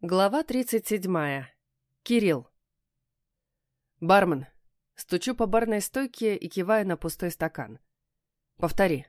Глава 37. Кирилл. Бармен. Стучу по барной стойке и киваю на пустой стакан. Повтори.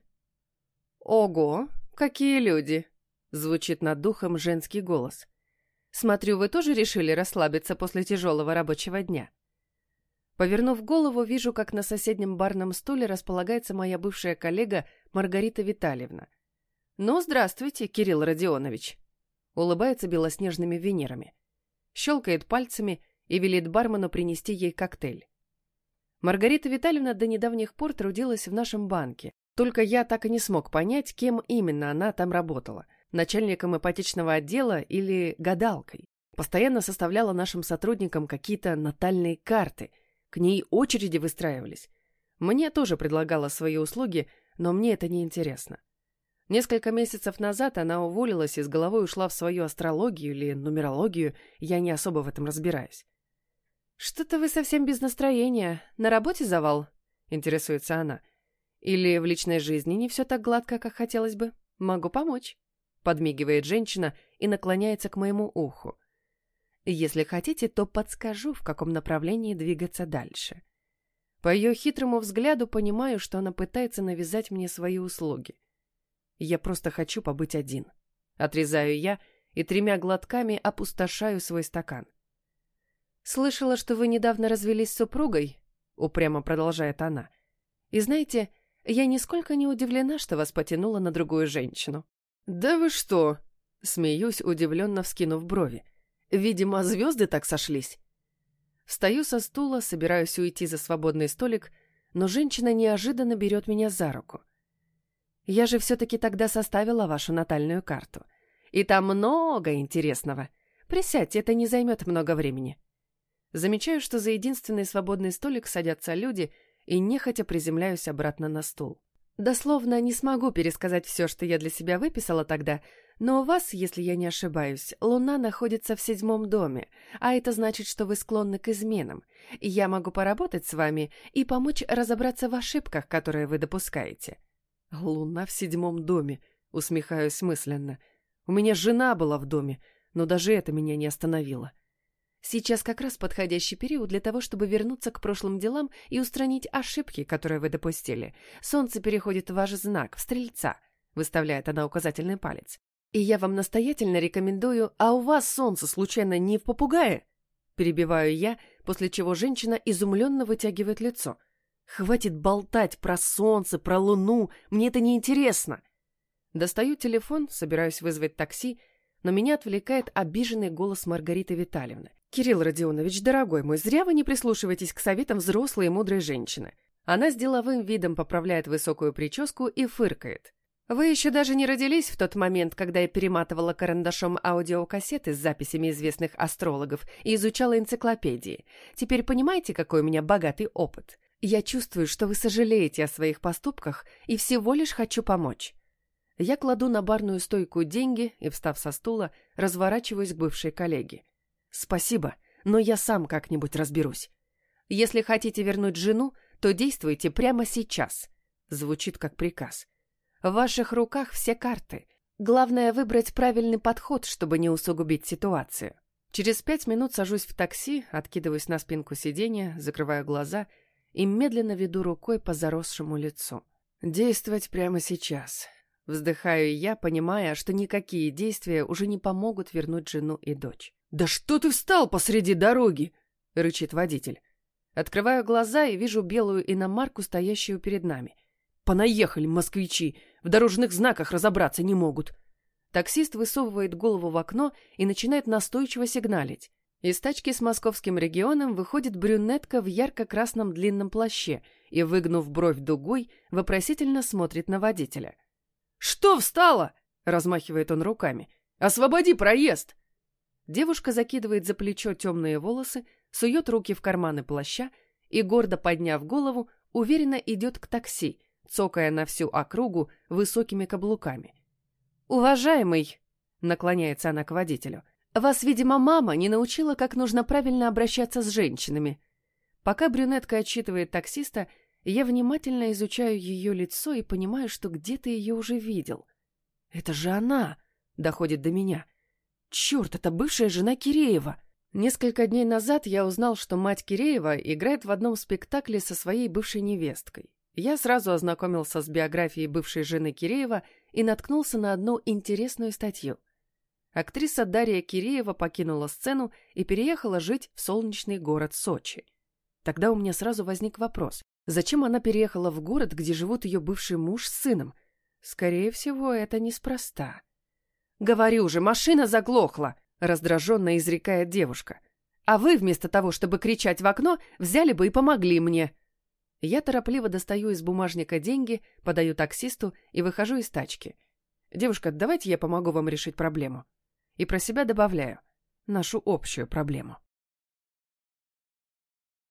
Ого, какие люди! Звучит над духом женский голос. Смотрю, вы тоже решили расслабиться после тяжелого рабочего дня. Повернув голову, вижу, как на соседнем барном стуле располагается моя бывшая коллега Маргарита Витальевна. Ну, здравствуйте, Кирилл Родионович. Улыбается белоснежными венерами. Щелкает пальцами и велит бармену принести ей коктейль. Маргарита Витальевна до недавних пор трудилась в нашем банке. Только я так и не смог понять, кем именно она там работала. Начальником ипотечного отдела или гадалкой. Постоянно составляла нашим сотрудникам какие-то натальные карты. К ней очереди выстраивались. Мне тоже предлагала свои услуги, но мне это не интересно. Несколько месяцев назад она уволилась и с головой ушла в свою астрологию или нумерологию, я не особо в этом разбираюсь. «Что-то вы совсем без настроения. На работе завал?» — интересуется она. «Или в личной жизни не все так гладко, как хотелось бы? Могу помочь», — подмигивает женщина и наклоняется к моему уху. «Если хотите, то подскажу, в каком направлении двигаться дальше». По ее хитрому взгляду понимаю, что она пытается навязать мне свои услуги. Я просто хочу побыть один. Отрезаю я и 3 глотками опустошаю свой стакан. «Слышала, что вы недавно развелись с супругой?» — упрямо продолжает она. «И знаете, я нисколько не удивлена, что вас потянуло на другую женщину». «Да вы что?» — смеюсь, удивленно вскинув брови. «Видимо, звезды так сошлись». Встаю со стула, собираюсь уйти за свободный столик, но женщина неожиданно берет меня за руку. «Я же все-таки тогда составила вашу натальную карту. И там много интересного. Присядьте, это не займет много времени». Замечаю, что за единственный свободный столик садятся люди, и нехотя приземляюсь обратно на стул. Дословно не смогу пересказать все, что я для себя выписала тогда, но у вас, если я не ошибаюсь, Луна находится в 7-м доме, а это значит, что вы склонны к изменам. И я могу поработать с вами и помочь разобраться в ошибках, которые вы допускаете. «Луна в 7-м доме», — усмехаюсь мысленно. «У меня жена была в доме, но даже это меня не остановило». «Сейчас как раз подходящий период для того, чтобы вернуться к прошлым делам и устранить ошибки, которые вы допустили. Солнце переходит в ваш знак, в Стрельца», — выставляет она указательный палец. «И я вам настоятельно рекомендую... А у вас солнце, случайно, не в попугае?» Перебиваю я, после чего женщина изумленно вытягивает лицо. «Хватит болтать про солнце, про луну, мне это не интересно. Достаю телефон, собираюсь вызвать такси, но меня отвлекает обиженный голос Маргариты Витальевны. «Кирилл Родионович, дорогой мой, зря вы не прислушиваетесь к советам взрослой и мудрой женщины». Она с деловым видом поправляет высокую прическу и фыркает. «Вы еще даже не родились в тот момент, когда я перематывала карандашом аудиокассеты с записями известных астрологов и изучала энциклопедии. Теперь понимаете, какой у меня богатый опыт? Я чувствую, что вы сожалеете о своих поступках и всего лишь хочу помочь». Я кладу на барную стойку деньги и, встав со стула, разворачиваюсь к бывшей коллеге. «Спасибо, но я сам как-нибудь разберусь. Если хотите вернуть жену, то действуйте прямо сейчас», — звучит как приказ. «В ваших руках все карты. Главное выбрать правильный подход, чтобы не усугубить ситуацию». Через 5 минут сажусь в такси, откидываюсь на спинку сиденья, закрываю глаза и медленно веду рукой по заросшему лицу. «Действовать прямо сейчас». Вздыхаю я, понимая, что никакие действия уже не помогут вернуть жену и дочь. «Да что ты встал посреди дороги?» — рычит водитель. Открываю глаза и вижу белую иномарку, стоящую перед нами. «Понаехали, москвичи! В дорожных знаках разобраться не могут!» Таксист высовывает голову в окно и начинает настойчиво сигналить. Из тачки с московским регионом выходит брюнетка в ярко-красном длинном плаще и, выгнув бровь дугой, вопросительно смотрит на водителя. «Что встала?» — размахивает он руками. «Освободи проезд!» Девушка закидывает за плечо темные волосы, сует руки в карманы плаща и, гордо подняв голову, уверенно идет к такси, цокая на всю округу высокими каблуками. «Уважаемый!» — наклоняется она к водителю. «Вас, видимо, мама не научила, как нужно правильно обращаться с женщинами». Пока брюнетка отчитывает таксиста, я внимательно изучаю ее лицо и понимаю, что где-то ее уже видел. «Это же она!» — доходит до меня. Черт, это бывшая жена Киреева! Несколько дней назад я узнал, что мать Киреева играет в одном спектакле со своей бывшей невесткой. Я сразу ознакомился с биографией бывшей жены Киреева и наткнулся на одну интересную статью. Актриса Дарья Киреева покинула сцену и переехала жить в солнечный город Сочи. Тогда у меня сразу возник вопрос, зачем она переехала в город, где живут ее бывший муж с сыном? Скорее всего, это неспроста. «Говорю же, машина заглохла!» — раздраженно изрекает девушка. «А вы, вместо того, чтобы кричать в окно, взяли бы и помогли мне!» Я торопливо достаю из бумажника деньги, подаю таксисту и выхожу из тачки. «Девушка, давайте я помогу вам решить проблему». И про себя добавляю: нашу общую проблему.